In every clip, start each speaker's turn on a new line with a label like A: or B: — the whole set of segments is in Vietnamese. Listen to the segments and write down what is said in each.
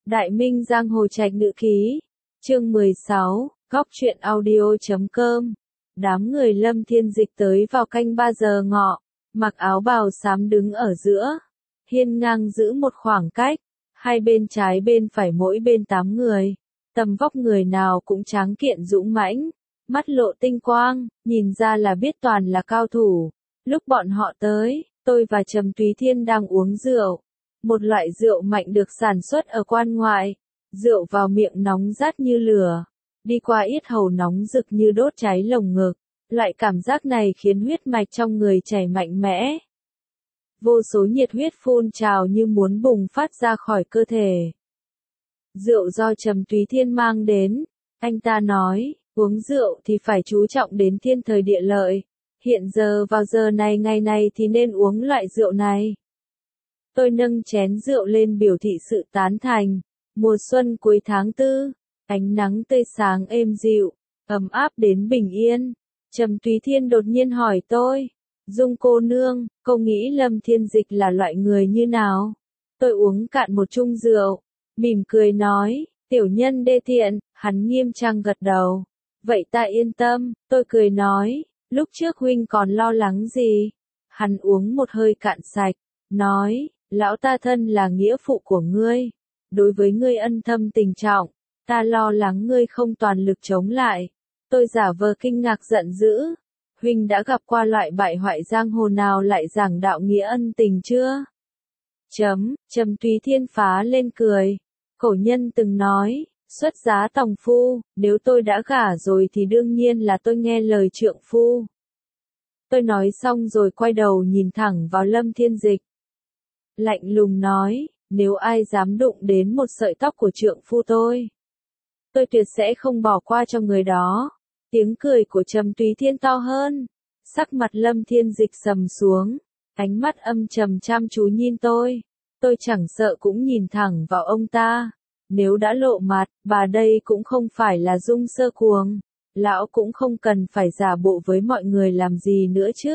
A: Đại Minh Giang Hồ Trạch Nữ Ký, chương 16, góc truyện audio.com. Đám người Lâm Thiên Dịch tới vào canh 3 giờ ngọ, mặc áo bào xám đứng ở giữa, hiên ngang giữ một khoảng cách, hai bên trái bên phải mỗi bên 8 người, tầm vóc người nào cũng tráng kiện dũng mãnh, mắt lộ tinh quang, nhìn ra là biết toàn là cao thủ. Lúc bọn họ tới, tôi và Trầm Túy Thiên đang uống rượu. Một loại rượu mạnh được sản xuất ở quan ngoại, rượu vào miệng nóng rát như lửa, đi qua yết hầu nóng rực như đốt cháy lồng ngực, loại cảm giác này khiến huyết mạch trong người chảy mạnh mẽ. Vô số nhiệt huyết phun trào như muốn bùng phát ra khỏi cơ thể. Rượu do Trầm Túy Thiên mang đến, anh ta nói, uống rượu thì phải chú trọng đến thiên thời địa lợi, hiện giờ vào giờ này ngày này thì nên uống loại rượu này. Tôi nâng chén rượu lên biểu thị sự tán thành. Mùa xuân cuối tháng 4, ánh nắng tươi sáng êm dịu, ấm áp đến bình yên. Trầm Túy Thiên đột nhiên hỏi tôi, Dung cô nương, cô nghĩ Lâm Thiên Dịch là loại người như nào? Tôi uống cạn một chung rượu, mỉm cười nói, tiểu nhân đê tiện. Hắn nghiêm trang gật đầu. Vậy ta yên tâm, tôi cười nói, lúc trước huynh còn lo lắng gì? Hắn uống một hơi cạn sạch, nói, lão ta thân là nghĩa phụ của ngươi, đối với ngươi ân thâm tình trọng, ta lo lắng ngươi không toàn lực chống lại. Tôi giả vờ kinh ngạc giận dữ, huynh đã gặp qua loại bại hoại giang hồ nào lại giảng đạo nghĩa ân tình chưa? Trầm Túy Thiên phá lên cười, cổ nhân từng nói, xuất giá tòng phu, nếu tôi đã gả rồi thì đương nhiên là tôi nghe lời trượng phu. Tôi nói xong rồi quay đầu nhìn thẳng vào Lâm Thiên Dịch. Lạnh lùng nói, nếu ai dám đụng đến một sợi tóc của trượng phu tôi tuyệt sẽ không bỏ qua cho người đó. Tiếng cười của Trầm Túy Thiên to hơn, sắc mặt Lâm Thiên Dịch sầm xuống, ánh mắt âm trầm chăm chú nhìn tôi chẳng sợ cũng nhìn thẳng vào ông ta. Nếu đã lộ mặt, bà đây cũng không phải là Dung Sơ Cuồng, lão cũng không cần phải giả bộ với mọi người làm gì nữa chứ.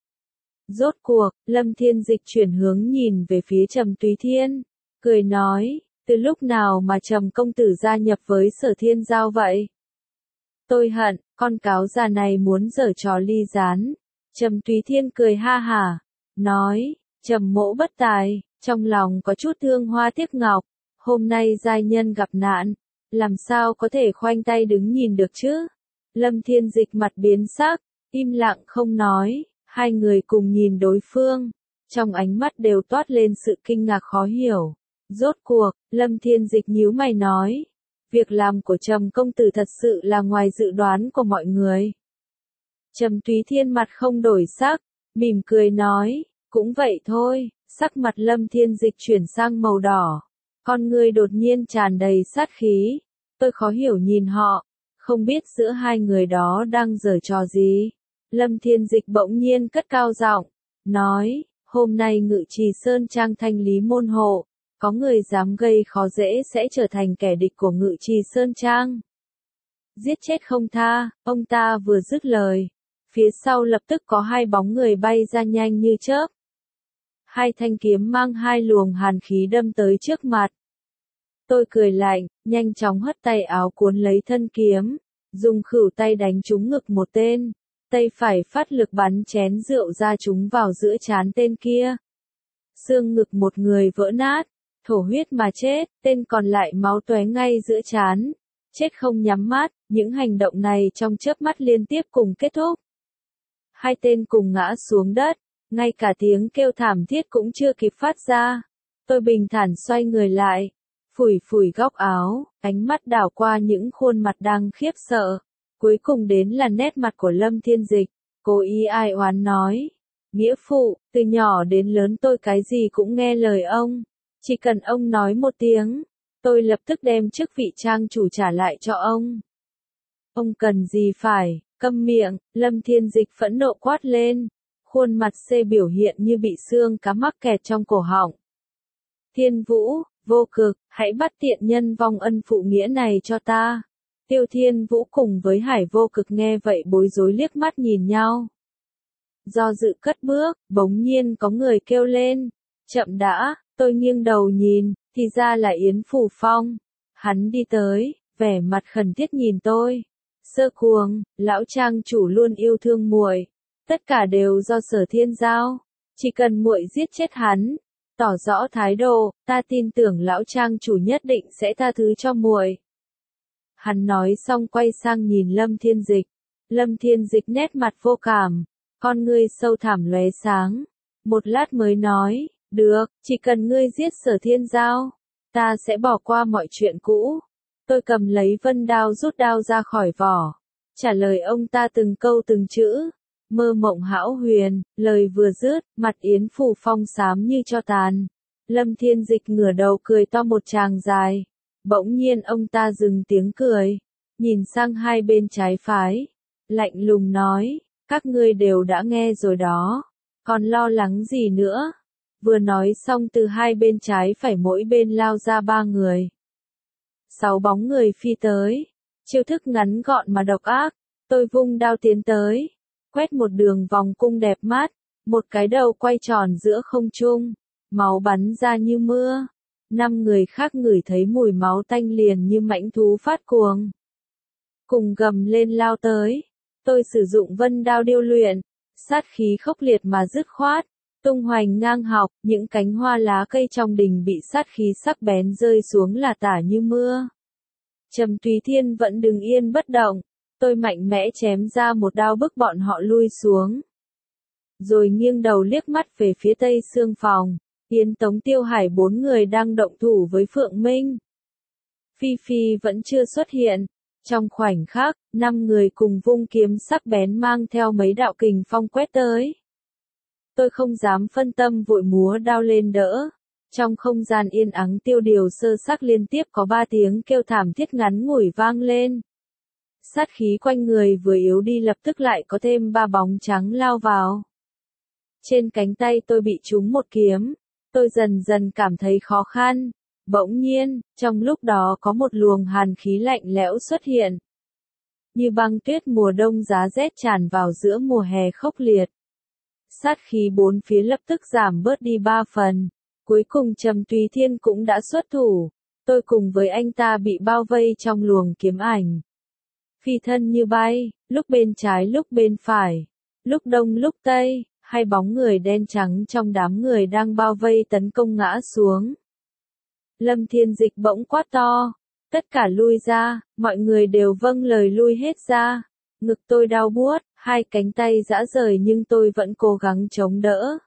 A: Rốt cuộc, Lâm Thiên Dịch chuyển hướng nhìn về phía Trầm Túy Thiên, cười nói, từ lúc nào mà Trầm công tử gia nhập với Sở Thiên Giao vậy? Tôi hận, con cáo già này muốn giở trò ly gián. Trầm Túy Thiên cười ha hả, nói, Trầm mỗ bất tài, trong lòng có chút thương hoa tiếc ngọc, hôm nay giai nhân gặp nạn, làm sao có thể khoanh tay đứng nhìn được chứ? Lâm Thiên Dịch mặt biến sắc, im lặng không nói. Hai người cùng nhìn đối phương, trong ánh mắt đều toát lên sự kinh ngạc khó hiểu. Rốt cuộc, Lâm Thiên Dịch nhíu mày nói, việc làm của Trầm công tử thật sự là ngoài dự đoán của mọi người. Trầm Túy Thiên mặt không đổi sắc, mỉm cười nói, cũng vậy thôi. Sắc mặt Lâm Thiên Dịch chuyển sang màu đỏ, con người đột nhiên tràn đầy sát khí. Tôi khó hiểu nhìn họ, không biết giữa hai người đó đang giở trò gì. Lâm Thiên Dịch bỗng nhiên cất cao giọng, nói, hôm nay Ngự Trì Sơn Trang thanh lý môn hộ, có người dám gây khó dễ sẽ trở thành kẻ địch của Ngự Trì Sơn Trang. Giết chết không tha. Ông ta vừa dứt lời, phía sau lập tức có hai bóng người bay ra nhanh như chớp. Hai thanh kiếm mang hai luồng hàn khí đâm tới trước mặt. Tôi cười lạnh, nhanh chóng hất tay áo cuốn lấy thân kiếm, dùng khuỷu tay đánh trúng ngực một tên. Tay phải phát lực bắn chén rượu ra trúng vào giữa trán tên kia. Xương ngực một người vỡ nát, thổ huyết mà chết, tên còn lại máu tóe ngay giữa trán, chết không nhắm mắt. Những hành động này trong chớp mắt liên tiếp cùng kết thúc. Hai tên cùng ngã xuống đất, ngay cả tiếng kêu thảm thiết cũng chưa kịp phát ra. Tôi bình thản xoay người lại, phủi phủi góc áo, ánh mắt đảo qua những khuôn mặt đang khiếp sợ. Cuối cùng đến là nét mặt của Lâm Thiên Dịch, cố ý ai oán nói, nghĩa phụ, từ nhỏ đến lớn tôi cái gì cũng nghe lời ông, chỉ cần ông nói một tiếng, tôi lập tức đem chức vị trang chủ trả lại cho ông. Ông cần gì phải, câm miệng. Lâm Thiên Dịch phẫn nộ quát lên, khuôn mặt xê biểu hiện như bị xương cá mắc kẹt trong cổ họng. Thiên Vũ, Vô Cực, hãy bắt tiện nhân vong ân phụ nghĩa này cho ta. Tiêu Thiên Vũ cùng với Hải Vô Cực nghe vậy bối rối liếc mắt nhìn nhau. Do dự cất bước, bỗng nhiên có người kêu lên, chậm đã. Tôi nghiêng đầu nhìn, Thì ra là Yến Phủ Phong. Hắn đi tới, vẻ mặt khẩn thiết nhìn tôi. Sơ Cuồng, lão trang chủ luôn yêu thương muội. Tất cả đều do Sở Thiên giao. Chỉ cần muội giết chết hắn, tỏ rõ thái độ, ta tin tưởng lão trang chủ nhất định sẽ tha thứ cho muội. Hắn nói xong quay sang nhìn Lâm Thiên Dịch. Lâm Thiên Dịch nét mặt vô cảm, con ngươi sâu thẳm lóe sáng. Một lát mới nói, được, chỉ cần ngươi giết Sở Thiên giao, ta sẽ bỏ qua mọi chuyện cũ. Tôi cầm lấy vân đao rút đao ra khỏi vỏ, trả lời ông ta từng câu từng chữ. Mơ mộng hão huyền, lời vừa dứt, mặt Yến Phủ Phong xám như tro tàn. Lâm Thiên Dịch ngửa đầu cười to một tràng dài. Bỗng nhiên ông ta dừng tiếng cười, nhìn sang hai bên trái phải, lạnh lùng nói, các ngươi đều đã nghe rồi đó, còn lo lắng gì nữa. Vừa nói xong từ hai bên trái phải mỗi bên lao ra 3 người. 6 bóng người phi tới, chiêu thức ngắn gọn mà độc ác, tôi vung đao tiến tới, quét một đường vòng cung đẹp mắt, một cái đầu quay tròn giữa không trung, máu bắn ra như mưa. 5 người khác ngửi thấy mùi máu tanh liền như mãnh thú phát cuồng. Cùng gầm lên lao tới, tôi sử dụng vân đao điêu luyện, sát khí khốc liệt mà dứt khoát, tung hoành ngang học, những cánh hoa lá cây trong đình bị sát khí sắc bén rơi xuống là tả như mưa. Trầm Tùy Thiên vẫn đứng yên bất động, tôi mạnh mẽ chém ra một đao bức bọn họ lui xuống. Rồi nghiêng đầu liếc mắt về phía tây xương phòng. Yến Tống Tiêu Hải 4 người đang động thủ với Phượng Minh. Phi Phi vẫn chưa xuất hiện. Trong khoảnh khắc, 5 người cùng vung kiếm sắc bén mang theo mấy đạo kình phong quét tới. Tôi không dám phân tâm vội múa đao lên đỡ. Trong không gian yên ắng tiêu điều sơ xác liên tiếp có 3 tiếng kêu thảm thiết ngắn ngủi vang lên. Sát khí quanh người vừa yếu đi lập tức lại có thêm 3 bóng trắng lao vào. Trên cánh tay tôi bị trúng một kiếm. Tôi dần dần cảm thấy khó khăn. Bỗng nhiên, trong lúc đó có một luồng hàn khí lạnh lẽo xuất hiện. Như băng tuyết mùa đông giá rét tràn vào giữa mùa hè khốc liệt. Sát khí bốn phía lập tức giảm bớt đi 3 phần. Cuối cùng Trầm Tùy Thiên cũng đã xuất thủ. Tôi cùng với anh ta bị bao vây trong luồng kiếm ảnh. Phi thân như bay, lúc bên trái lúc bên phải, lúc đông lúc tây. 2 bóng người đen trắng trong đám người đang bao vây tấn công ngã xuống. Lâm Thiên Dịch bỗng quát to, tất cả lui ra, mọi người đều vâng lời lui hết ra. Ngực tôi đau buốt, 2 cánh tay rã rời nhưng tôi vẫn cố gắng chống đỡ.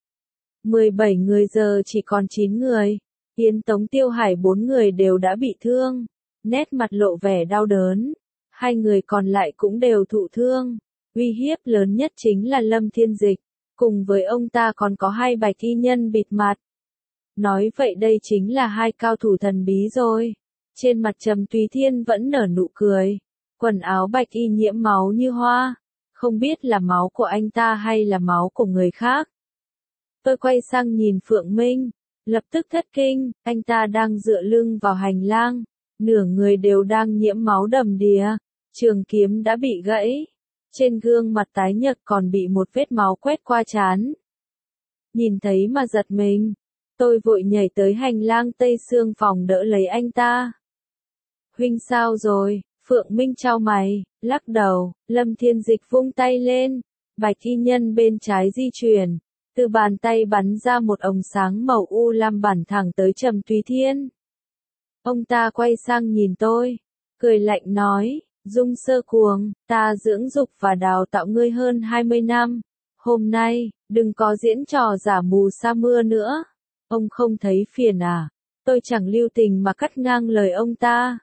A: 17 người giờ chỉ còn 9 người, Yến Tống Tiêu Hải 4 người đều đã bị thương, nét mặt lộ vẻ đau đớn. 2 người còn lại cũng đều thụ thương. Uy hiếp lớn nhất chính là Lâm Thiên Dịch. Cùng với ông ta còn có 2 bạch y nhân bịt mặt. Nói vậy đây chính là 2 cao thủ thần bí rồi. Trên mặt Trầm Tùy Thiên vẫn nở nụ cười. Quần áo bạch y nhiễm máu như hoa. Không biết là máu của anh ta hay là máu của người khác. Tôi quay sang nhìn Phượng Minh. Lập tức thất kinh, anh ta đang dựa lưng vào hành lang. Nửa người đều đang nhiễm máu đầm đìa. Trường kiếm đã bị gãy. Trên gương mặt tái nhợt còn bị một vết máu quét qua trán. Nhìn thấy mà giật mình. Tôi vội nhảy tới hành lang tây xương phòng đỡ lấy anh ta. Huynh sao rồi? Phượng Minh chau mày, lắc đầu. Lâm Thiên Dịch vung tay lên. Bạch y nhân bên trái di chuyển. Từ bàn tay bắn ra một ống sáng màu u lam bắn thẳng tới Trầm Tùy Thiên. Ông ta quay sang nhìn tôi. Cười lạnh nói. Dung Sơ Cuồng, ta dưỡng dục và đào tạo ngươi hơn 20 năm. Hôm nay, đừng có diễn trò giả mù sa mưa nữa. Ông không thấy phiền à? Tôi chẳng lưu tình mà cắt ngang lời ông ta.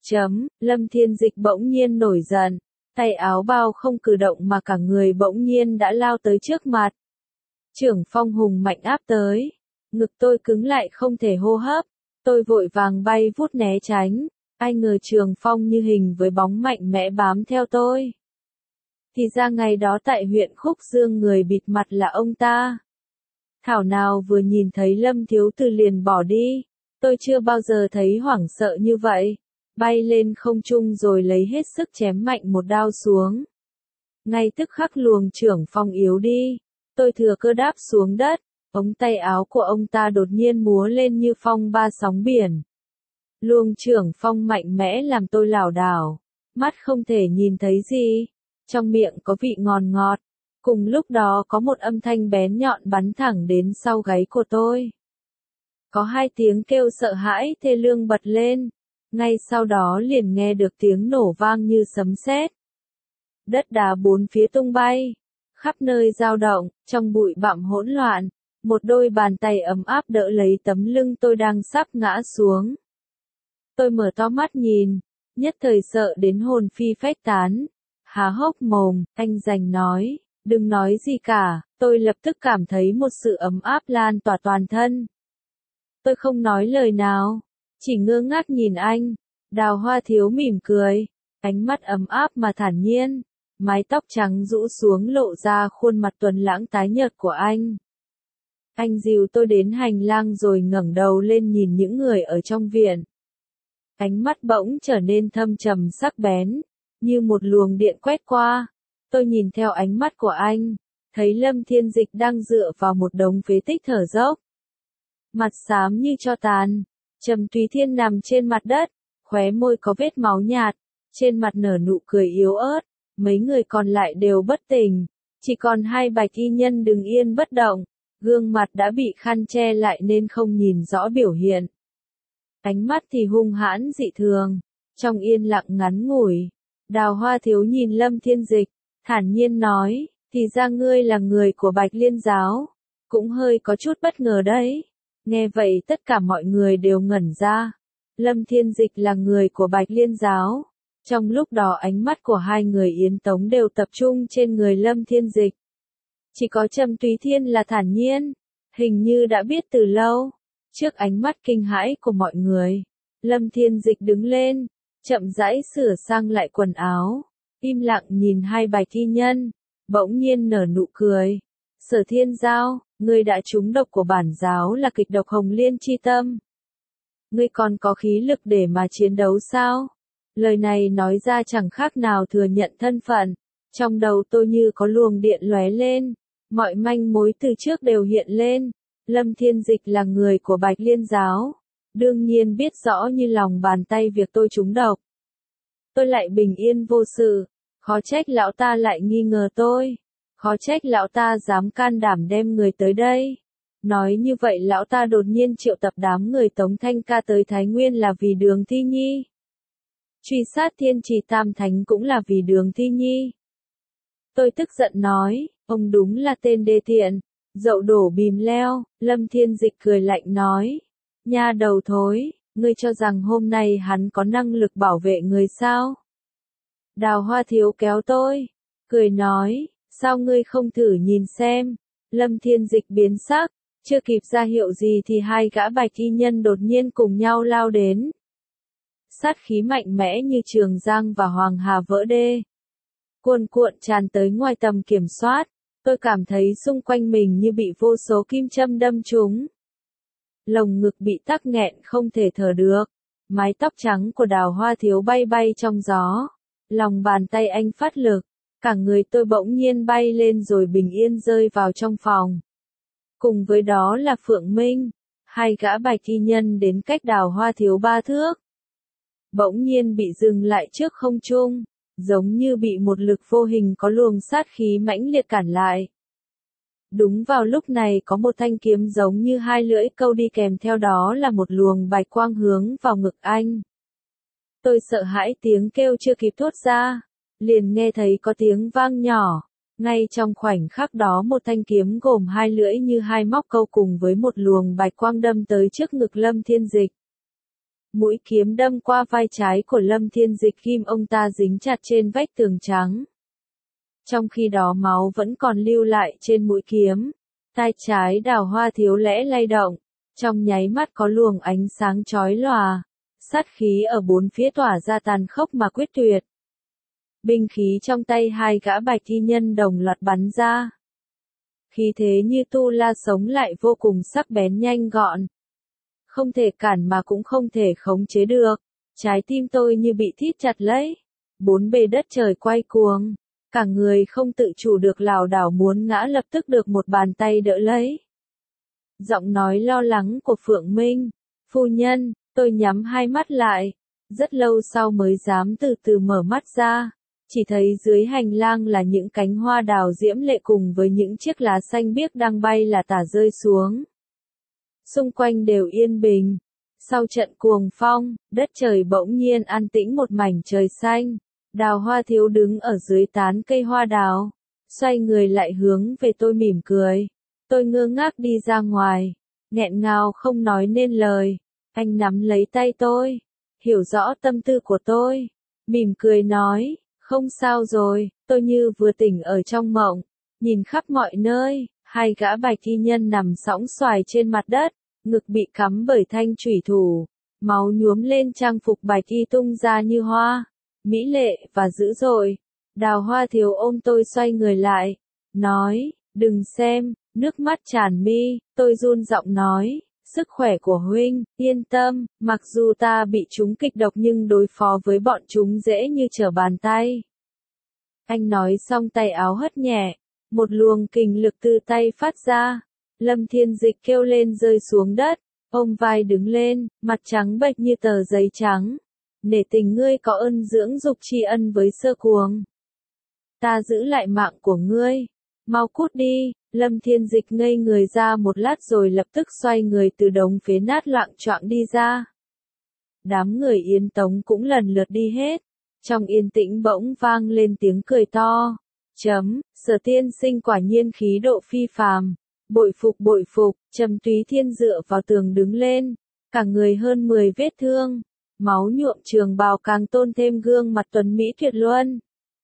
A: Lâm Thiên Dịch bỗng nhiên nổi giận. Tay áo bao không cử động mà cả người bỗng nhiên đã lao tới trước mặt. Trưởng phong hùng mạnh áp tới. Ngực tôi cứng lại không thể hô hấp. Tôi vội vàng bay vút né tránh. Ai ngờ Trường Phong như hình với bóng mạnh mẽ bám theo tôi. Thì ra ngày đó tại huyện Khúc Dương người bịt mặt là ông ta. Thảo nào vừa nhìn thấy Lâm thiếu tử liền bỏ đi. Tôi chưa bao giờ thấy hoảng sợ như vậy. Bay lên không trung rồi lấy hết sức chém mạnh một đao xuống. Ngay tức khắc luồng Trưởng Phong yếu đi. Tôi thừa cơ đáp xuống đất. ống tay áo của ông ta đột nhiên múa lên như phong ba sóng biển. Luồng trưởng phong mạnh mẽ làm tôi lảo đảo, mắt không thể nhìn thấy gì, trong miệng có vị ngọt ngọt. Cùng lúc đó có một âm thanh bén nhọn bắn thẳng đến sau gáy của tôi. Có hai tiếng kêu sợ hãi thê lương bật lên, ngay sau đó liền nghe được tiếng nổ vang như sấm sét. Đất đá bốn phía tung bay, khắp nơi dao động, trong bụi bặm hỗn loạn, một đôi bàn tay ấm áp đỡ lấy tấm lưng tôi đang sắp ngã xuống. Tôi mở to mắt nhìn, nhất thời sợ đến hồn phi phách tán, há hốc mồm, anh Dành nói, đừng nói gì cả, tôi lập tức cảm thấy một sự ấm áp lan tỏa toàn thân. Tôi không nói lời nào, chỉ ngơ ngác nhìn anh. Đào Hoa Thiếu mỉm cười, ánh mắt ấm áp mà thản nhiên, mái tóc trắng rũ xuống lộ ra khuôn mặt tuấn lãng tái nhợt của anh. Anh dìu tôi đến hành lang rồi ngẩng đầu lên nhìn những người ở trong viện. Ánh mắt bỗng trở nên thâm trầm sắc bén, như một luồng điện quét qua. Tôi nhìn theo ánh mắt của anh, thấy Lâm Thiên Dịch đang dựa vào một đống phế tích thở dốc. Mặt xám như tro tàn, Trầm Túy Thiên nằm trên mặt đất, khóe môi có vết máu nhạt, trên mặt nở nụ cười yếu ớt, mấy người còn lại đều bất tỉnh, chỉ còn hai bạch y nhân đứng yên bất động, gương mặt đã bị khăn che lại nên không nhìn rõ biểu hiện. Ánh mắt thì hung hãn dị thường, trong yên lặng ngắn ngủi, Đào Hoa Thiếu nhìn Lâm Thiên Dịch, thản nhiên nói, thì ra ngươi là người của Bạch Liên giáo, cũng hơi có chút bất ngờ đấy. Nghe vậy tất cả mọi người đều ngẩn ra. Lâm Thiên Dịch là người của Bạch Liên giáo. Trong lúc đó ánh mắt của hai người Yến Tống đều tập trung trên người Lâm Thiên Dịch. Chỉ có Trầm Túy Thiên là thản nhiên, hình như đã biết từ lâu. Trước ánh mắt kinh hãi của mọi người, Lâm Thiên Dịch đứng lên, chậm rãi sửa sang lại quần áo, im lặng nhìn hai bạch y nhân, bỗng nhiên nở nụ cười. Sở Thiên Giao, ngươi đã trúng độc của bản giáo là kịch độc Hồng Liên chi tâm. Ngươi còn có khí lực để mà chiến đấu sao? Lời này nói ra chẳng khác nào thừa nhận thân phận. Trong đầu tôi như có luồng điện lóe lên, mọi manh mối từ trước đều hiện lên. Lâm Thiên Dịch là người của Bạch Liên giáo, đương nhiên biết rõ như lòng bàn tay việc tôi trúng độc. Tôi lại bình yên vô sự, khó trách lão ta lại nghi ngờ tôi. Khó trách lão ta dám can đảm đem người tới đây. Nói như vậy lão ta đột nhiên triệu tập đám người Tống Thanh Ca tới Thái Nguyên là vì Đường Thi Nhi. Truy sát Thiên Trì Tam Thánh cũng là vì Đường Thi Nhi. Tôi tức giận nói, ông đúng là tên đê tiện, dậu đổ bìm leo. Lâm Thiên Dịch cười lạnh nói, nha đầu thối, ngươi cho rằng hôm nay hắn có năng lực bảo vệ người sao? Đào Hoa Thiếu kéo tôi, cười nói, sao ngươi không thử nhìn xem? Lâm Thiên Dịch biến sắc, chưa kịp ra hiệu gì thì hai gã bạch y nhân đột nhiên cùng nhau lao đến. Sát khí mạnh mẽ như Trường Giang và Hoàng Hà vỡ đê. Cuồn cuộn tràn tới ngoài tầm kiểm soát, tôi cảm thấy xung quanh mình như bị vô số kim châm đâm trúng. Lồng ngực bị tắc nghẹn không thể thở được, mái tóc trắng của Đào Hoa Thiếu bay bay trong gió. Lòng bàn tay anh phát lực, cả người tôi bỗng nhiên bay lên rồi bình yên rơi vào trong phòng. Cùng với đó là Phượng Minh, hai gã bạch y nhân đến cách Đào Hoa Thiếu 3 thước. Bỗng nhiên bị dừng lại trước không trung, giống như bị một lực vô hình có luồng sát khí mãnh liệt cản lại. Đúng vào lúc này có một thanh kiếm giống như hai lưỡi câu đi kèm theo đó là một luồng bạch quang hướng vào ngực anh. Tôi sợ hãi tiếng kêu chưa kịp thốt ra, liền nghe thấy có tiếng vang nhỏ. Ngay trong khoảnh khắc đó một thanh kiếm gồm hai lưỡi như hai móc câu cùng với một luồng bạch quang đâm tới trước ngực Lâm Thiên Dịch. Mũi kiếm đâm qua vai trái của Lâm Thiên Dịch ghim ông ta dính chặt trên vách tường trắng. Trong khi đó máu vẫn còn lưu lại trên mũi kiếm, tay trái Đào Hoa Thiếu lẽ lay động, trong nháy mắt có luồng ánh sáng chói lòa, sát khí ở bốn phía tỏa ra tàn khốc mà quyết tuyệt. Binh khí trong tay hai gã bạch y nhân đồng loạt bắn ra. Khí thế như tu la sống lại vô cùng sắc bén nhanh gọn. Không thể cản mà cũng không thể khống chế được. Trái tim tôi như bị thít chặt lấy. Bốn bề đất trời quay cuồng. Cả người không tự chủ được lảo đảo muốn ngã lập tức được một bàn tay đỡ lấy. Giọng nói lo lắng của Phượng Minh. Phu nhân, tôi nhắm hai mắt lại. Rất lâu sau mới dám từ từ mở mắt ra. Chỉ thấy dưới hành lang là những cánh hoa đào diễm lệ cùng với những chiếc lá xanh biếc đang bay là tả rơi xuống. Xung quanh đều yên bình. Sau trận cuồng phong, đất trời bỗng nhiên an tĩnh một mảnh trời xanh. Đào Hoa Thiếu đứng ở dưới tán cây hoa đào. Xoay người lại hướng về tôi mỉm cười. Tôi ngơ ngác đi ra ngoài. Nghẹn ngào không nói nên lời. Anh nắm lấy tay tôi. Hiểu rõ tâm tư của tôi. Mỉm cười nói. Không sao rồi, tôi như vừa tỉnh ở trong mộng. Nhìn khắp mọi nơi, hai gã bạch y nhân nằm sõng soài trên mặt đất. Ngực bị cắm bởi thanh chủy thủ. Máu nhuốm lên trang phục bạch y tung ra như hoa. Mỹ lệ và dữ dội. Đào Hoa Thiếu ôm tôi xoay người lại. Nói, đừng xem, nước mắt tràn mi. Tôi run giọng nói, sức khỏe của huynh, yên tâm. Mặc dù ta bị chúng kịch độc nhưng đối phó với bọn chúng dễ như trở bàn tay. Anh nói xong tay áo hất nhẹ. Một luồng kình lực từ tay phát ra. Lâm Thiên Dịch kêu lên rơi xuống đất. Ôm vai đứng lên, mặt trắng bệch như tờ giấy trắng. Nể tình ngươi có ơn dưỡng dục tri ân với Sơ Cuồng. Ta giữ lại mạng của ngươi. Mau cút đi. Lâm Thiên Dịch ngây người ra một lát rồi lập tức xoay người từ đống phế nát loạng choạng đi ra. Đám người Yến Tống cũng lần lượt đi hết. Trong yên tĩnh bỗng vang lên tiếng cười to. Sở tiên sinh quả nhiên khí độ phi phàm. Bội phục. Trầm Túy Thiên dựa vào tường đứng lên. Cả người hơn 10 vết thương. Máu nhuộm trường bào càng tôn thêm gương mặt tuấn mỹ tuyệt luân.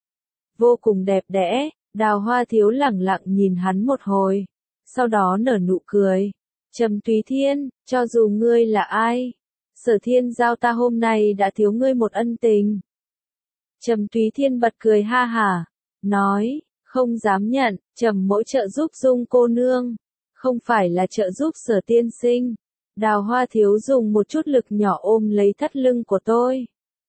A: Vô cùng đẹp đẽ. Đào Hoa Thiếu lẳng lặng nhìn hắn một hồi. Sau đó nở nụ cười. Trầm Túy Thiên, cho dù ngươi là ai, Sở Thiên Giao ta hôm nay đã thiếu ngươi một ân tình. Trầm Túy Thiên bật cười ha hả. Nói, không dám nhận, Trầm mỗi trợ giúp Dung cô nương. Không phải là trợ giúp Sở tiên sinh. Đào Hoa Thiếu dùng một chút lực nhỏ ôm lấy thắt lưng của tôi.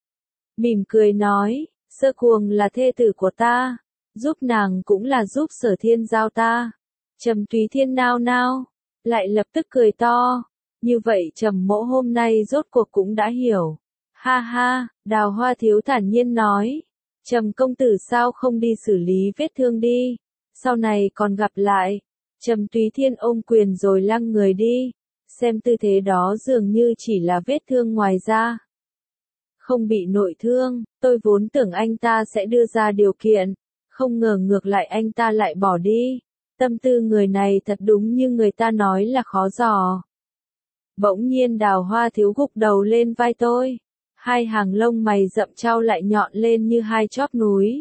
A: Mỉm cười nói, Sơ Cuồng là thê tử của ta. Giúp nàng cũng là giúp Sở Thiên Giao ta. Trầm Túy Thiên nao nao. Lại lập tức cười to. Như vậy Trầm mỗ hôm nay rốt cuộc cũng đã hiểu. Ha ha, Đào Hoa Thiếu thản nhiên nói. Trầm công tử sao không đi xử lý vết thương đi. Sau này còn gặp lại. Trầm Túy Thiên ôm quyền rồi lăng người đi. Xem tư thế đó dường như chỉ là vết thương ngoài da. Không bị nội thương, tôi vốn tưởng anh ta sẽ đưa ra điều kiện. Không ngờ ngược lại anh ta lại bỏ đi. Tâm tư người này thật đúng như người ta nói là khó dò. Bỗng nhiên Đào Hoa Thiếu gục đầu lên vai tôi. Hai hàng lông mày rậm trao lại nhọn lên như hai chóp núi.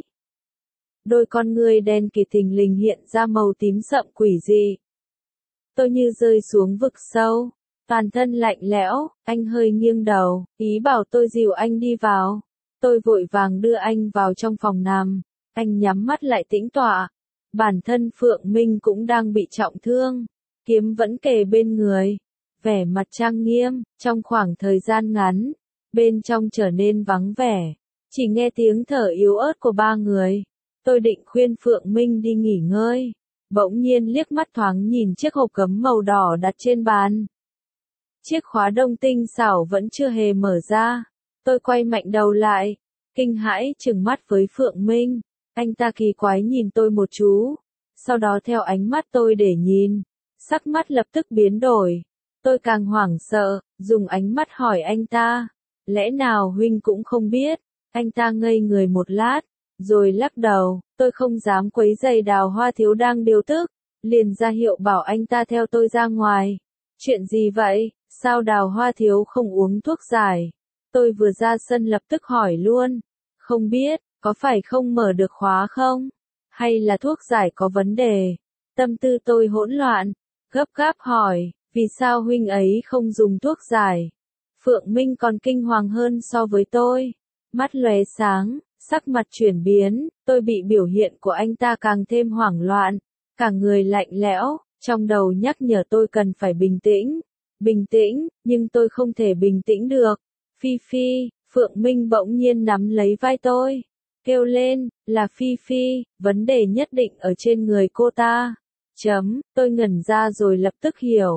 A: Đôi con ngươi đen kịt thình lình hiện ra màu tím sậm quỷ dị. Tôi như rơi xuống vực sâu. Toàn thân lạnh lẽo, anh hơi nghiêng đầu, ý bảo tôi dìu anh đi vào. Tôi vội vàng đưa anh vào trong phòng nằm. Anh nhắm mắt lại tĩnh tọa. Bản thân Phượng Minh cũng đang bị trọng thương. Kiếm vẫn kề bên người. Vẻ mặt trang nghiêm, trong khoảng thời gian ngắn. Bên trong trở nên vắng vẻ. Chỉ nghe tiếng thở yếu ớt của ba người. Tôi định khuyên Phượng Minh đi nghỉ ngơi. Bỗng nhiên liếc mắt thoáng nhìn chiếc hộp cấm màu đỏ đặt trên bàn. Chiếc khóa đông tinh xảo vẫn chưa hề mở ra. Tôi quay mạnh đầu lại. Kinh hãi trừng mắt với Phượng Minh. Anh ta kỳ quái nhìn tôi một chú. Sau đó theo ánh mắt tôi để nhìn. Sắc mắt lập tức biến đổi. Tôi càng hoảng sợ, dùng ánh mắt hỏi anh ta. Lẽ nào huynh cũng không biết? Anh ta ngây người một lát. Rồi lắc đầu, tôi không dám quấy rầy Đào Hoa Thiếu đang điều tức. Liền ra hiệu bảo anh ta theo tôi ra ngoài. Chuyện gì vậy? Sao Đào Hoa Thiếu không uống thuốc giải? Tôi vừa ra sân lập tức hỏi luôn. Không biết, có phải không mở được khóa không? Hay là thuốc giải có vấn đề? Tâm tư tôi hỗn loạn. Gấp gáp hỏi, vì sao huynh ấy không dùng thuốc giải? Phượng Minh còn kinh hoàng hơn so với tôi. Mắt lóe sáng, sắc mặt chuyển biến, tôi bị biểu hiện của anh ta càng thêm hoảng loạn. Cả người lạnh lẽo, trong đầu nhắc nhở tôi cần phải bình tĩnh. Bình tĩnh, nhưng tôi không thể bình tĩnh được. Phi Phi, Phượng Minh bỗng nhiên nắm lấy vai tôi. Kêu lên, là Phi Phi, vấn đề nhất định ở trên người cô ta. Tôi ngẩn ra rồi lập tức hiểu.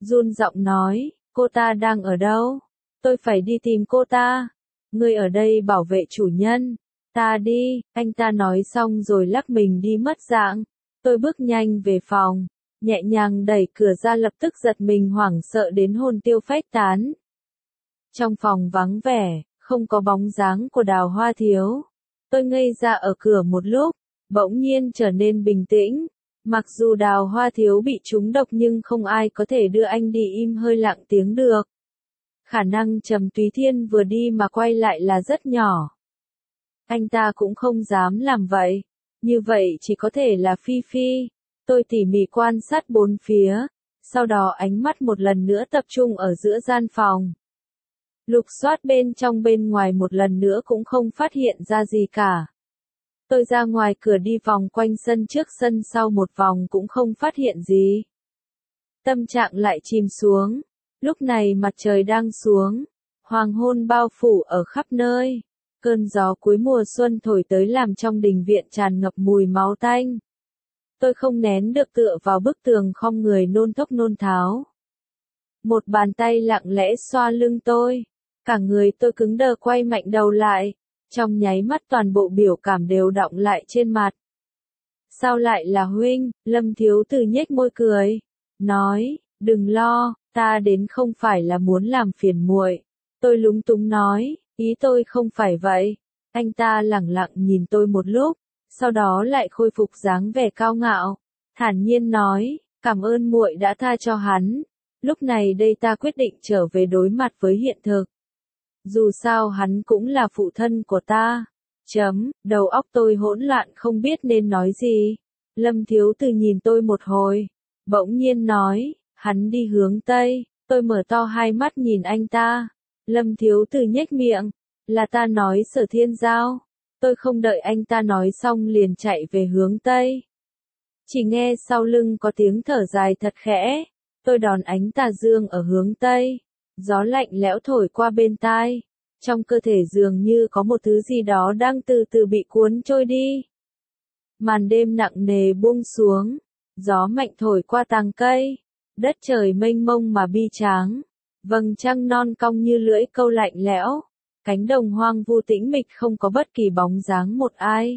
A: run giọng nói, cô ta đang ở đâu? Tôi phải đi tìm cô ta. Ngươi ở đây bảo vệ chủ nhân. Ta đi, anh ta nói xong rồi lắc mình đi mất dạng. Tôi bước nhanh về phòng, nhẹ nhàng đẩy cửa ra lập tức giật mình hoảng sợ đến hồn tiêu phách tán. Trong phòng vắng vẻ, không có bóng dáng của Đào Hoa Thiếu. Tôi ngây ra ở cửa một lúc, bỗng nhiên trở nên bình tĩnh. Mặc dù Đào Hoa Thiếu bị trúng độc nhưng không ai có thể đưa anh đi im hơi lặng tiếng được. Khả năng Trầm Túy Thiên vừa đi mà quay lại là rất nhỏ. Anh ta cũng không dám làm vậy. Như vậy chỉ có thể là Phi Phi. Tôi tỉ mỉ quan sát bốn phía, sau đó ánh mắt một lần nữa tập trung ở giữa gian phòng. Lục soát bên trong bên ngoài một lần nữa cũng không phát hiện ra gì cả. Tôi ra ngoài cửa đi vòng quanh sân trước sân sau một vòng cũng không phát hiện gì. Tâm trạng lại chìm xuống. Lúc này mặt trời đang xuống, hoàng hôn bao phủ ở khắp nơi. Cơn gió cuối mùa xuân thổi tới làm trong đình viện tràn ngập mùi máu tanh. Tôi không nén được tựa vào bức tường khom người nôn thốc nôn tháo. Một bàn tay lặng lẽ xoa lưng tôi. Cả người tôi cứng đờ quay mạnh đầu lại. Trong nháy mắt toàn bộ biểu cảm đều đọng lại trên mặt. Sao lại là huynh? Lâm Thiếu Từ nhếch môi cười. Nói, đừng lo, ta đến không phải là muốn làm phiền muội. Tôi lúng túng nói, ý tôi không phải vậy. Anh ta lẳng lặng nhìn tôi một lúc, sau đó lại khôi phục dáng vẻ cao ngạo. Thản nhiên nói, cảm ơn muội đã tha cho hắn. Lúc này đây ta quyết định trở về đối mặt với hiện thực. Dù sao hắn cũng là phụ thân của ta. Đầu óc tôi hỗn loạn không biết nên nói gì. Lâm Thiếu Từ nhìn tôi một hồi, bỗng nhiên nói, hắn đi hướng Tây. Tôi mở to hai mắt nhìn anh ta. Lâm Thiếu Từ nhếch miệng, là ta nói Sở Thiên Giao. Tôi không đợi anh ta nói xong liền chạy về hướng Tây. Chỉ nghe sau lưng có tiếng thở dài thật khẽ. Tôi đón ánh tà dương ở hướng Tây. Gió lạnh lẽo thổi qua bên tai. Trong cơ thể dường như có một thứ gì đó đang từ từ bị cuốn trôi đi. Màn đêm nặng nề buông xuống. Gió mạnh thổi qua tàng cây. Đất trời mênh mông mà bi tráng. Vầng trăng non cong như lưỡi câu lạnh lẽo. Cánh đồng hoang vu tĩnh mịch không có bất kỳ bóng dáng một ai.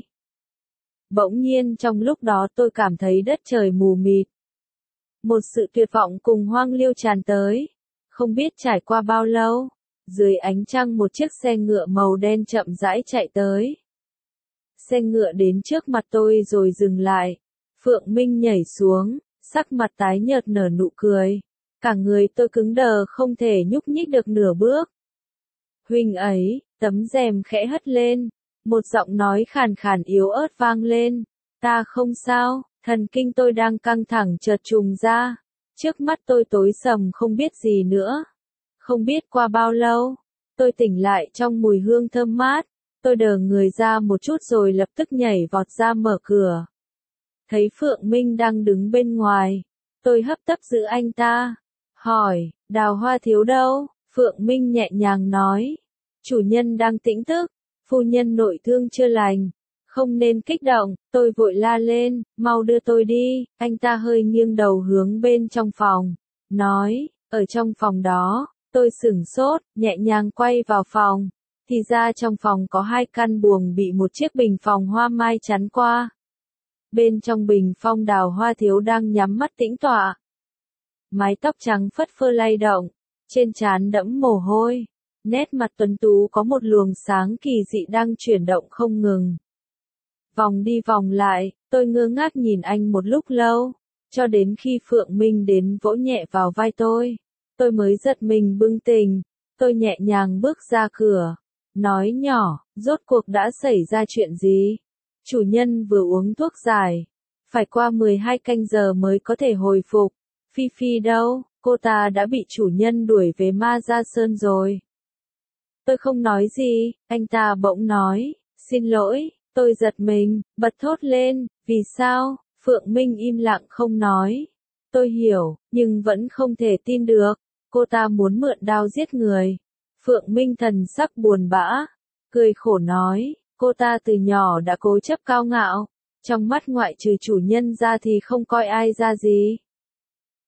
A: Bỗng nhiên trong lúc đó tôi cảm thấy đất trời mù mịt. Một sự tuyệt vọng cùng hoang liêu tràn tới. Không biết trải qua bao lâu, dưới ánh trăng một chiếc xe ngựa màu đen chậm rãi chạy tới. Xe ngựa đến trước mặt tôi rồi dừng lại. Phượng Minh nhảy xuống, sắc mặt tái nhợt nở nụ cười. Cả người tôi cứng đờ không thể nhúc nhích được nửa bước. Huynh ấy, tấm rèm khẽ hất lên. Một giọng nói khàn khàn yếu ớt vang lên. Ta không sao, thần kinh tôi đang căng thẳng chợt trùng ra. Trước mắt tôi tối sầm không biết gì nữa. Không biết qua bao lâu, tôi tỉnh lại trong mùi hương thơm mát. Tôi đờ người ra một chút rồi lập tức nhảy vọt ra mở cửa. Thấy Phượng Minh đang đứng bên ngoài. Tôi hấp tấp giữ anh ta. Hỏi, Đào Hoa Thiếu đâu? Phượng Minh nhẹ nhàng nói. Chủ nhân đang tĩnh thức. Phu nhân nội thương chưa lành. Không nên kích động, tôi vội la lên, mau đưa tôi đi. Anh ta hơi nghiêng đầu hướng bên trong phòng. Nói, ở trong phòng đó. Tôi sửng sốt, nhẹ nhàng quay vào phòng. Thì ra trong phòng có hai căn buồng bị một chiếc bình phong hoa mai chắn qua. Bên trong bình phong Đào Hoa Thiếu đang nhắm mắt tĩnh tọa. Mái tóc trắng phất phơ lay động, trên trán đẫm mồ hôi. Nét mặt tuấn tú có một luồng sáng kỳ dị đang chuyển động không ngừng. Vòng đi vòng lại, tôi ngơ ngác nhìn anh một lúc lâu, cho đến khi Phượng Minh đến vỗ nhẹ vào vai tôi. Tôi mới giật mình bừng tỉnh, tôi nhẹ nhàng bước ra cửa, nói nhỏ, rốt cuộc đã xảy ra chuyện gì? Chủ nhân vừa uống thuốc giải, phải qua 12 canh giờ mới có thể hồi phục. Phi Phi đâu, cô ta đã bị chủ nhân đuổi về Ma Gia Sơn rồi. Tôi không nói gì, anh ta bỗng nói, xin lỗi, tôi giật mình, bật thốt lên, vì sao? Phượng Minh im lặng không nói. Tôi hiểu, nhưng vẫn không thể tin được, cô ta muốn mượn đao giết người. Phượng Minh thần sắc buồn bã, cười khổ nói, cô ta từ nhỏ đã cố chấp cao ngạo, trong mắt ngoại trừ chủ nhân ra thì không coi ai ra gì.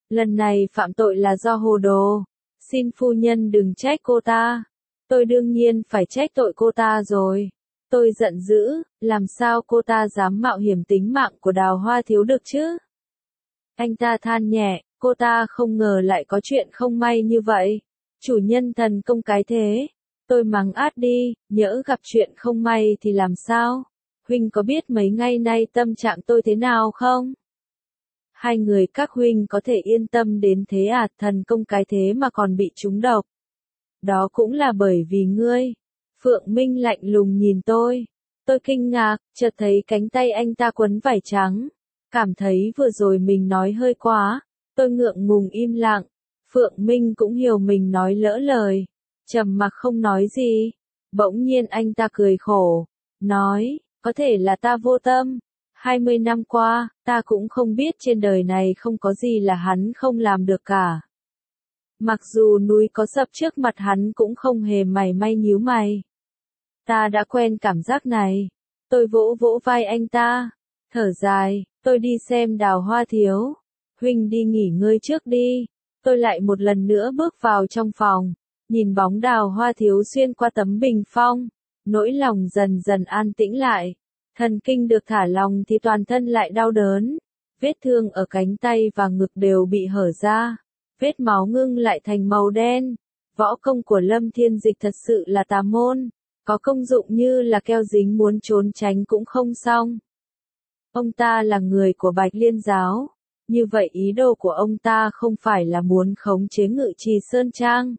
A: Lần này phạm tội là do hồ đồ. Xin phu nhân đừng trách cô ta. Tôi đương nhiên phải trách tội cô ta rồi. Tôi giận dữ, làm sao cô ta dám mạo hiểm tính mạng của Đào Hoa Thiếu được chứ? Anh ta than nhẹ, cô ta không ngờ lại có chuyện không may như vậy. Chủ nhân thần công cái thế. Tôi mắng át đi, nhỡ gặp chuyện không may thì làm sao? Huynh có biết mấy ngày nay tâm trạng tôi thế nào không? Hai người các huynh có thể yên tâm đến thế à, thần công cái thế mà còn bị trúng độc. Đó cũng là bởi vì ngươi. Phượng Minh lạnh lùng nhìn tôi. Tôi kinh ngạc, chợt thấy cánh tay anh ta quấn vải trắng. Cảm thấy vừa rồi mình nói hơi quá. Tôi ngượng ngùng im lặng. Phượng Minh cũng hiểu mình nói lỡ lời. Trầm mặc không nói gì. Bỗng nhiên anh ta cười khổ. Nói, có thể là ta vô tâm. 20 năm qua, ta cũng không biết trên đời này không có gì là hắn không làm được cả. Mặc dù núi có sập trước mặt hắn cũng không hề mảy may nhíu mày. Ta đã quen cảm giác này. Tôi vỗ vỗ vai anh ta. Thở dài, tôi đi xem Đào Hoa Thiếu. Huynh đi nghỉ ngơi trước đi. Tôi lại một lần nữa bước vào trong phòng. Nhìn bóng Đào Hoa Thiếu xuyên qua tấm bình phong. Nỗi lòng dần dần an tĩnh lại. Thần kinh được thả lòng thì toàn thân lại đau đớn. Vết thương ở cánh tay và ngực đều bị hở ra. Vết máu ngưng lại thành màu đen. Võ công của Lâm Thiên Dịch thật sự là tà môn. Có công dụng như là keo dính, muốn trốn tránh cũng không xong. Ông ta là người của Bạch Liên giáo. Như vậy ý đồ của ông ta không phải là muốn khống chế Ngự Trì Sơn Trang.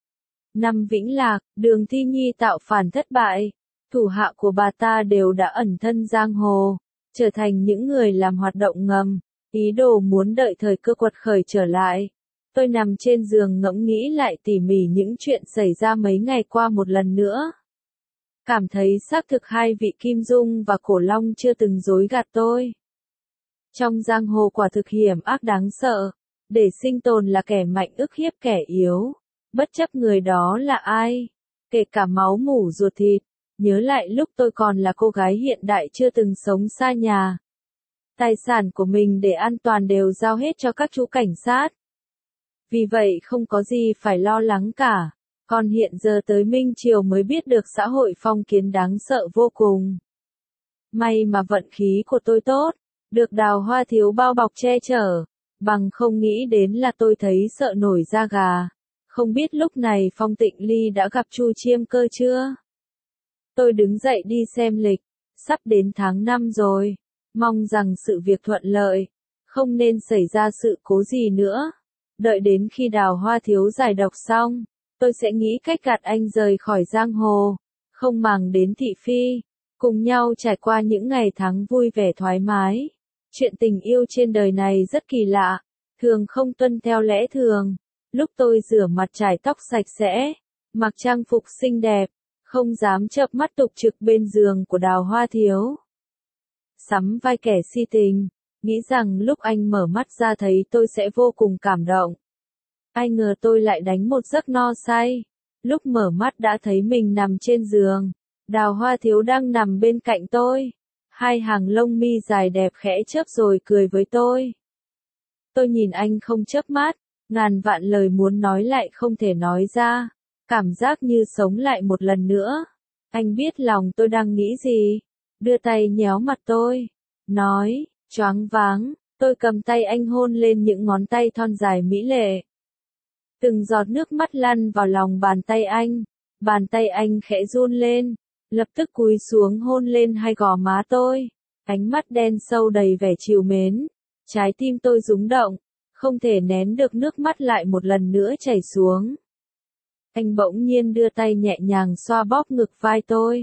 A: Năm Vĩnh Lạc, Đường Thi Nhi tạo phản thất bại. Thủ hạ của bà ta đều đã ẩn thân giang hồ, trở thành những người làm hoạt động ngầm, ý đồ muốn đợi thời cơ quật khởi trở lại. Tôi nằm trên giường ngẫm nghĩ lại tỉ mỉ những chuyện xảy ra mấy ngày qua một lần nữa. Cảm thấy xác thực hai vị Kim Dung và Cổ Long chưa từng dối gạt tôi. Trong giang hồ quả thực hiểm ác đáng sợ, để sinh tồn là kẻ mạnh ức hiếp kẻ yếu, bất chấp người đó là ai, kể cả máu mủ ruột thịt. Nhớ lại lúc tôi còn là cô gái hiện đại chưa từng sống xa nhà. Tài sản của mình để an toàn đều giao hết cho các chú cảnh sát. Vì vậy không có gì phải lo lắng cả. Còn hiện giờ tới Minh Triều mới biết được xã hội phong kiến đáng sợ vô cùng. May mà vận khí của tôi tốt, được Đào Hoa Thiếu bao bọc che chở. Bằng không nghĩ đến là tôi thấy sợ nổi da gà. Không biết lúc này Phong Tịnh Ly đã gặp Chu Chiêm Cơ chưa? Tôi đứng dậy đi xem lịch, sắp đến tháng 5 rồi, mong rằng sự việc thuận lợi, không nên xảy ra sự cố gì nữa. Đợi đến khi Đào Hoa Thiếu giải độc xong, tôi sẽ nghĩ cách gạt anh rời khỏi giang hồ, không màng đến thị phi, cùng nhau trải qua những ngày tháng vui vẻ thoải mái. Chuyện tình yêu trên đời này rất kỳ lạ, thường không tuân theo lẽ thường. Lúc tôi rửa mặt chải tóc sạch sẽ, mặc trang phục xinh đẹp, không dám chợp mắt tục trực bên giường của Đào Hoa Thiếu. Sắm vai kẻ si tình, nghĩ rằng lúc anh mở mắt ra thấy tôi sẽ vô cùng cảm động. Ai ngờ tôi lại đánh một giấc no say. Lúc mở mắt đã thấy mình nằm trên giường. Đào Hoa Thiếu đang nằm bên cạnh tôi. Hai hàng lông mi dài đẹp khẽ chớp rồi cười với tôi. Tôi nhìn anh không chớp mắt, ngàn vạn lời muốn nói lại không thể nói ra. Cảm giác như sống lại một lần nữa. Anh biết lòng tôi đang nghĩ gì. Đưa tay nhéo mặt tôi. Nói, choáng váng. Tôi cầm tay anh hôn lên những ngón tay thon dài mỹ lệ. Từng giọt nước mắt lăn vào lòng bàn tay anh. Bàn tay anh khẽ run lên. Lập tức cúi xuống hôn lên hai gò má tôi. Ánh mắt đen sâu đầy vẻ trìu mến. Trái tim tôi rung động. Không thể nén được nước mắt lại một lần nữa chảy xuống. Anh bỗng nhiên đưa tay nhẹ nhàng xoa bóp ngực vai tôi.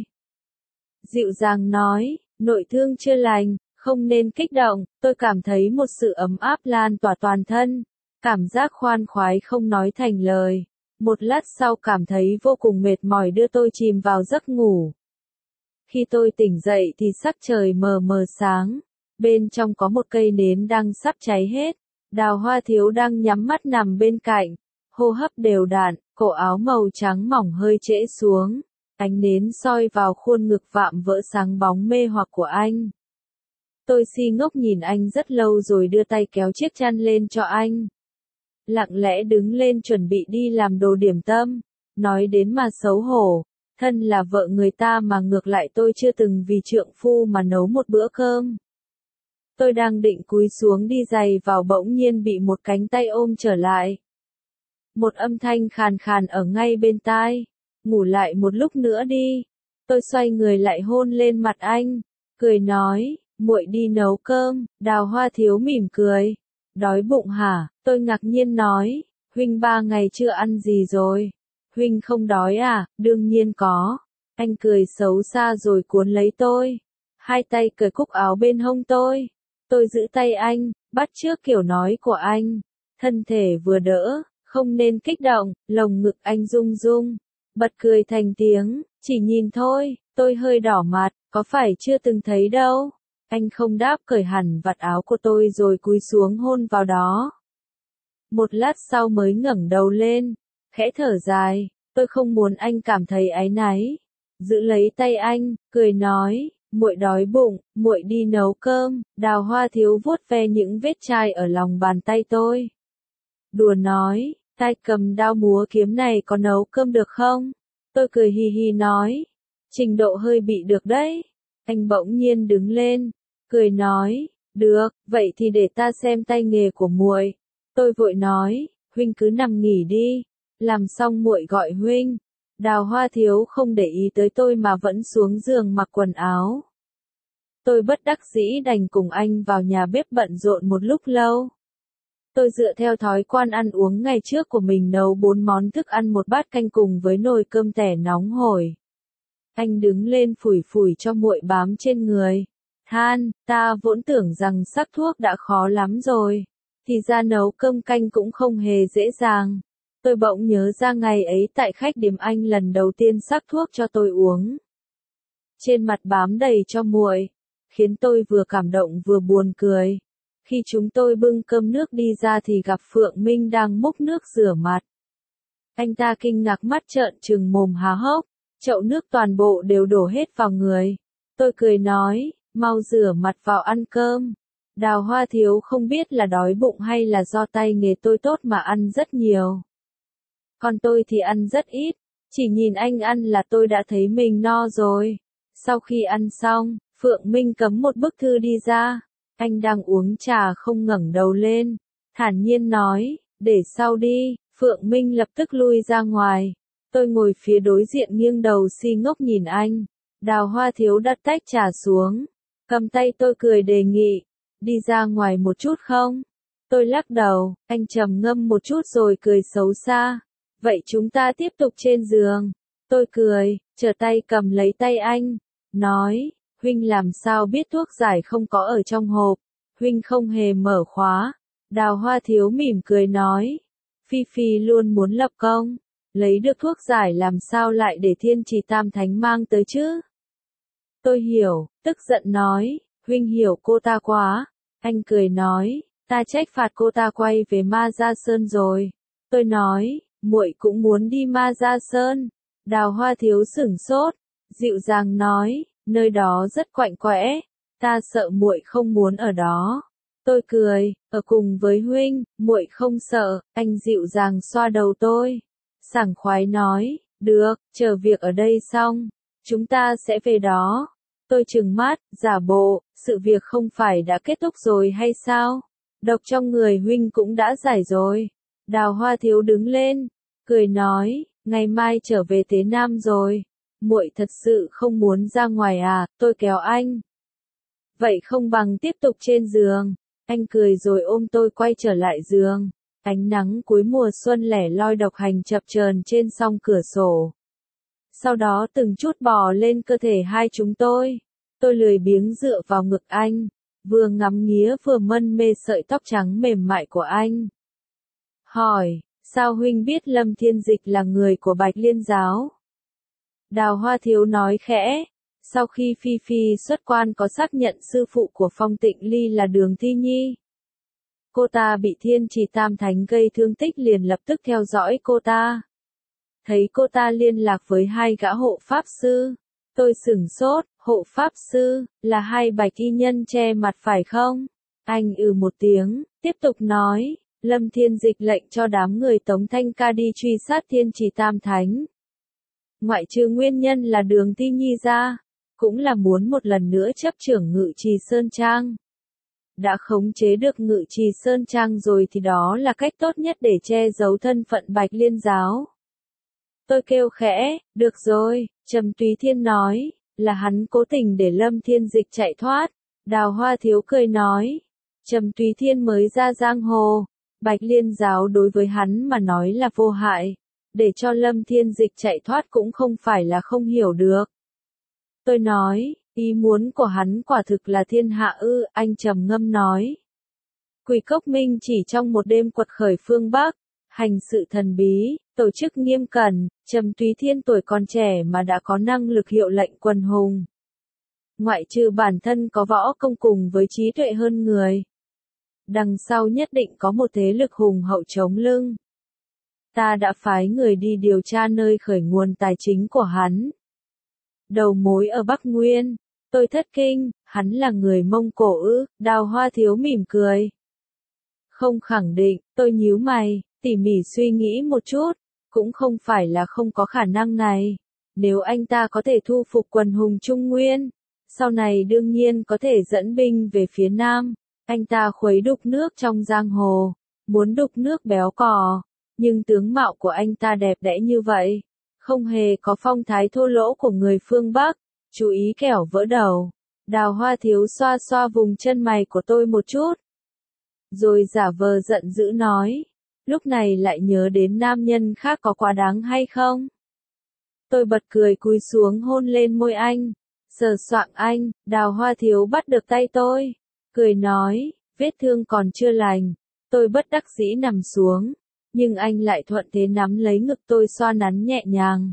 A: Dịu dàng nói, nội thương chưa lành, không nên kích động. Tôi cảm thấy một sự ấm áp lan tỏa toàn thân. Cảm giác khoan khoái không nói thành lời. Một lát sau cảm thấy vô cùng mệt mỏi đưa tôi chìm vào giấc ngủ. Khi tôi tỉnh dậy thì sắc trời mờ mờ sáng. Bên trong có một cây nến đang sắp cháy hết. Đào Hoa Thiếu đang nhắm mắt nằm bên cạnh. Hô hấp đều đặn, cổ áo màu trắng mỏng hơi trễ xuống. Ánh nến soi vào khuôn ngực vạm vỡ sáng bóng mê hoặc của anh. Tôi si ngốc nhìn anh rất lâu rồi đưa tay kéo chiếc chăn lên cho anh. lặng lẽ đứng lên chuẩn bị đi làm đồ điểm tâm. Nói đến mà xấu hổ, thân là vợ người ta mà ngược lại tôi chưa từng vì trượng phu mà nấu một bữa cơm. Tôi đang định cúi xuống đi giày vào bỗng nhiên bị một cánh tay ôm trở lại. Một âm thanh khàn khàn ở ngay bên tai. Ngủ lại một lúc nữa đi. Tôi xoay người lại hôn lên mặt anh, cười nói, muội đi nấu cơm. Đào Hoa Thiếu mỉm cười. Đói bụng hả? Tôi ngạc nhiên nói, huynh 3 ngày chưa ăn gì rồi. Huynh không đói à? Đương nhiên có. Anh cười xấu xa rồi cuốn lấy tôi. Hai tay cởi cúc áo bên hông tôi. Tôi giữ tay anh, bắt chước kiểu nói của anh. Thân thể vừa đỡ, không nên kích động, lồng ngực anh rung rung. Bật cười thành tiếng, chỉ nhìn thôi, tôi hơi đỏ mặt, có phải chưa từng thấy đâu. Anh không đáp, cởi hẳn vạt áo của tôi rồi cúi xuống hôn vào đó. Một lát sau mới ngẩng đầu lên, khẽ thở dài, tôi không muốn anh cảm thấy áy náy. Giữ lấy tay anh, cười nói, muội đói bụng, muội đi nấu cơm. Đào Hoa Thiếu vuốt ve những vết chai ở lòng bàn tay tôi. Đùa nói, tay cầm đao múa kiếm này có nấu cơm được không? Tôi cười hì hì nói, trình độ hơi bị được đấy. Anh bỗng nhiên đứng lên, cười nói, được, vậy thì để ta xem tay nghề của muội. Tôi vội nói, huynh cứ nằm nghỉ đi, làm xong muội gọi huynh. Đào Hoa Thiếu không để ý tới tôi mà vẫn xuống giường mặc quần áo. Tôi bất đắc dĩ đành cùng anh vào nhà bếp bận rộn một lúc lâu. Tôi dựa theo thói quen ăn uống ngày trước của mình nấu 4 món thức ăn, một bát canh cùng với nồi cơm tẻ nóng hổi. Anh đứng lên phủi phủi cho muội bám trên người. Than, ta vốn tưởng rằng sắc thuốc đã khó lắm rồi. Thì ra nấu cơm canh cũng không hề dễ dàng. Tôi bỗng nhớ ra ngày ấy tại khách điếm anh lần đầu tiên sắc thuốc cho tôi uống. Trên mặt bám đầy cho muội, khiến tôi vừa cảm động vừa buồn cười. Khi chúng tôi bưng cơm nước đi ra thì gặp Phượng Minh đang múc nước rửa mặt. Anh ta kinh ngạc mắt trợn trừng mồm há hốc, chậu nước toàn bộ đều đổ hết vào người. Tôi cười nói, mau rửa mặt vào ăn cơm. Đào Hoa Thiếu không biết là đói bụng hay là do tay nghề tôi tốt mà ăn rất nhiều. Còn tôi thì ăn rất ít, chỉ nhìn anh ăn là tôi đã thấy mình no rồi. Sau khi ăn xong, Phượng Minh cắm một bức thư đi ra. Anh đang uống trà không ngẩng đầu lên, thản nhiên nói, để sau đi. Phượng Minh lập tức lui ra ngoài. Tôi ngồi phía đối diện nghiêng đầu si ngốc nhìn anh. Đào Hoa Thiếu đặt tách trà xuống, cầm tay tôi cười đề nghị, đi ra ngoài một chút không? Tôi lắc đầu, anh trầm ngâm một chút rồi cười xấu xa. Vậy chúng ta tiếp tục trên giường. Tôi cười, trở tay cầm lấy tay anh, nói, huynh làm sao biết thuốc giải không có ở trong hộp, huynh không hề mở khóa. Đào Hoa Thiếu mỉm cười nói, Phi Phi luôn muốn lập công, lấy được thuốc giải làm sao lại để Thiên Trì Tam Thánh mang tới chứ? Tôi hiểu, tức giận nói, huynh hiểu cô ta quá. Anh cười nói, ta trách phạt cô ta quay về Ma Gia Sơn rồi. Tôi nói, muội cũng muốn đi Ma Gia Sơn. Đào Hoa Thiếu sửng sốt, dịu dàng nói, nơi đó rất quạnh quẽ, ta sợ muội không muốn ở đó. Tôi cười, ở cùng với huynh, muội không sợ. Anh dịu dàng xoa đầu tôi, sảng khoái nói, được, chờ việc ở đây xong, chúng ta sẽ về đó. Tôi trừng mắt, giả bộ, sự việc không phải đã kết thúc rồi hay sao? Độc trong người huynh cũng đã giải rồi. Đào Hoa Thiếu đứng lên, cười nói, ngày mai trở về Tế Nam rồi. Muội thật sự không muốn ra ngoài à? Tôi kéo anh. Vậy không bằng tiếp tục trên giường. Anh cười rồi ôm tôi quay trở lại giường. Ánh nắng cuối mùa xuân lẻ loi độc hành chập chờn trên song cửa sổ. Sau đó từng chút bò lên cơ thể hai chúng tôi. Tôi lười biếng dựa vào ngực anh, vừa ngắm nghía vừa mân mê sợi tóc trắng mềm mại của anh. Hỏi, sao huynh biết Lâm Thiên Dịch là người của Bạch Liên Giáo? Đào Hoa Thiếu nói khẽ, sau khi Phi Phi xuất quan có xác nhận sư phụ của Phong Tịnh Ly là Đường Thi Nhi. Cô ta bị Thiên Trì Tam Thánh gây thương tích liền lập tức theo dõi cô ta. Thấy cô ta liên lạc với hai gã hộ pháp sư. Tôi sửng sốt, hộ pháp sư, là hai bạch y nhân che mặt phải không? Anh một tiếng, tiếp tục nói, Lâm Thiên Dịch lệnh cho đám người Tống Thanh Ca đi truy sát Thiên Trì Tam Thánh. Ngoại trừ nguyên nhân là Đường Thi Nhi ra, cũng là muốn một lần nữa chấp trưởng Ngự Trì Sơn Trang. Đã khống chế được Ngự Trì Sơn Trang rồi thì đó là cách tốt nhất để che giấu thân phận Bạch Liên Giáo. Tôi kêu khẽ, được rồi, Trầm Túy Thiên nói, là hắn cố tình để Lâm Thiên Dịch chạy thoát. Đào Hoa Thiếu cười nói, Trầm Túy Thiên mới ra giang hồ, Bạch Liên Giáo đối với hắn mà nói là vô hại, để cho Lâm Thiên Dịch chạy thoát cũng không phải là không hiểu được. Tôi nói, ý muốn của hắn quả thực là thiên hạ ư, anh trầm ngâm nói. Quỷ Cốc Minh chỉ trong một đêm quật khởi phương Bắc, hành sự thần bí, tổ chức nghiêm cẩn, Trầm Túy Thiên tuổi còn trẻ mà đã có năng lực hiệu lệnh quần hùng. Ngoại trừ bản thân có võ công cùng với trí tuệ hơn người, đằng sau nhất định có một thế lực hùng hậu chống lưng. Ta đã phái người đi điều tra nơi khởi nguồn tài chính của hắn. Đầu mối ở Bắc Nguyên. Tôi thất kinh, hắn là người Mông Cổ ư? Đào Hoa Thiếu mỉm cười. Không khẳng định, tôi nhíu mày, tỉ mỉ suy nghĩ một chút, cũng không phải là không có khả năng này. Nếu anh ta có thể thu phục quần hùng Trung Nguyên, sau này đương nhiên có thể dẫn binh về phía Nam. Anh ta khuấy đục nước trong giang hồ, muốn đục nước béo cò, nhưng tướng mạo của anh ta đẹp đẽ như vậy, không hề có phong thái thô lỗ của người phương Bắc, chú ý kẻo vỡ đầu. Đào Hoa Thiếu xoa xoa vùng chân mày của tôi một chút, rồi giả vờ giận dữ nói, lúc này lại nhớ đến nam nhân khác có quá đáng hay không? Tôi bật cười cúi xuống hôn lên môi anh, sờ soạng anh. Đào Hoa Thiếu bắt được tay tôi, cười nói, vết thương còn chưa lành. Tôi bất đắc dĩ nằm xuống, nhưng anh lại thuận thế nắm lấy ngực tôi xoa nắn nhẹ nhàng.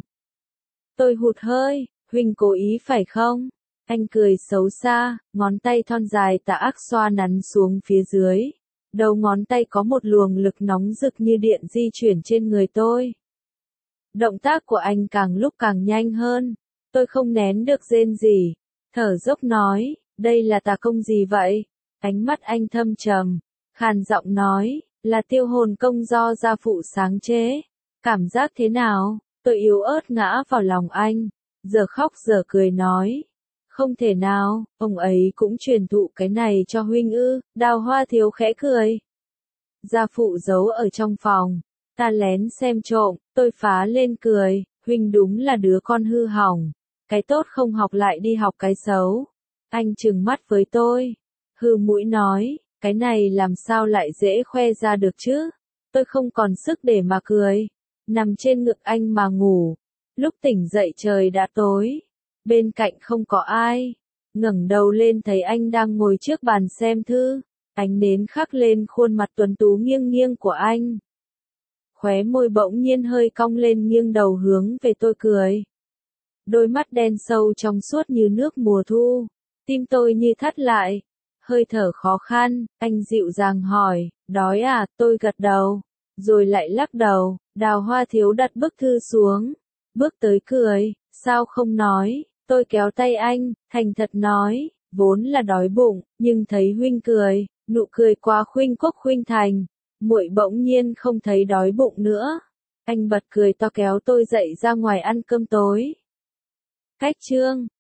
A: Tôi hụt hơi, Huỳnh cố ý phải không? Anh cười xấu xa, ngón tay thon dài tà ác xoa nắn xuống phía dưới. Đầu ngón tay có một luồng lực nóng rực như điện di chuyển trên người tôi. Động tác của anh càng lúc càng nhanh hơn. Tôi không nén được rên rỉ, thở dốc nói, đây là tà công gì vậy? Ánh mắt anh thâm trầm, khàn giọng nói, là tiêu hồn công do gia phụ sáng chế. Cảm giác thế nào? Tôi yếu ớt ngã vào lòng anh, giờ khóc giờ cười nói. Không thể nào, ông ấy cũng truyền thụ cái này cho huynh ư? Đào Hoa Thiếu khẽ cười. Gia phụ giấu ở trong phòng, ta lén xem trộm, tôi phá lên cười, huynh đúng là đứa con hư hỏng. Cái tốt không học lại đi học cái xấu. Anh trừng mắt với tôi, hừ mũi nói, cái này làm sao lại dễ khoe ra được chứ? Tôi không còn sức để mà cười, nằm trên ngực anh mà ngủ. Lúc tỉnh dậy trời đã tối, bên cạnh không có ai. Ngẩng đầu lên thấy anh đang ngồi trước bàn xem thư, ánh nến khắc lên khuôn mặt tuấn tú nghiêng nghiêng của anh. Khóe môi bỗng nhiên hơi cong lên nghiêng đầu hướng về tôi cười. Đôi mắt đen sâu trong suốt như nước mùa thu, tim tôi như thắt lại, hơi thở khó khăn, anh dịu dàng hỏi, đói à? Tôi gật đầu, rồi lại lắc đầu. Đào Hoa Thiếu đặt bức thư xuống, bước tới cười, sao không nói? Tôi kéo tay anh, thành thật nói, vốn là đói bụng, nhưng thấy huynh cười, nụ cười quá khuynh quốc khuynh thành, muội bỗng nhiên không thấy đói bụng nữa. Anh bật cười to kéo tôi dậy ra ngoài ăn cơm tối. Cách chương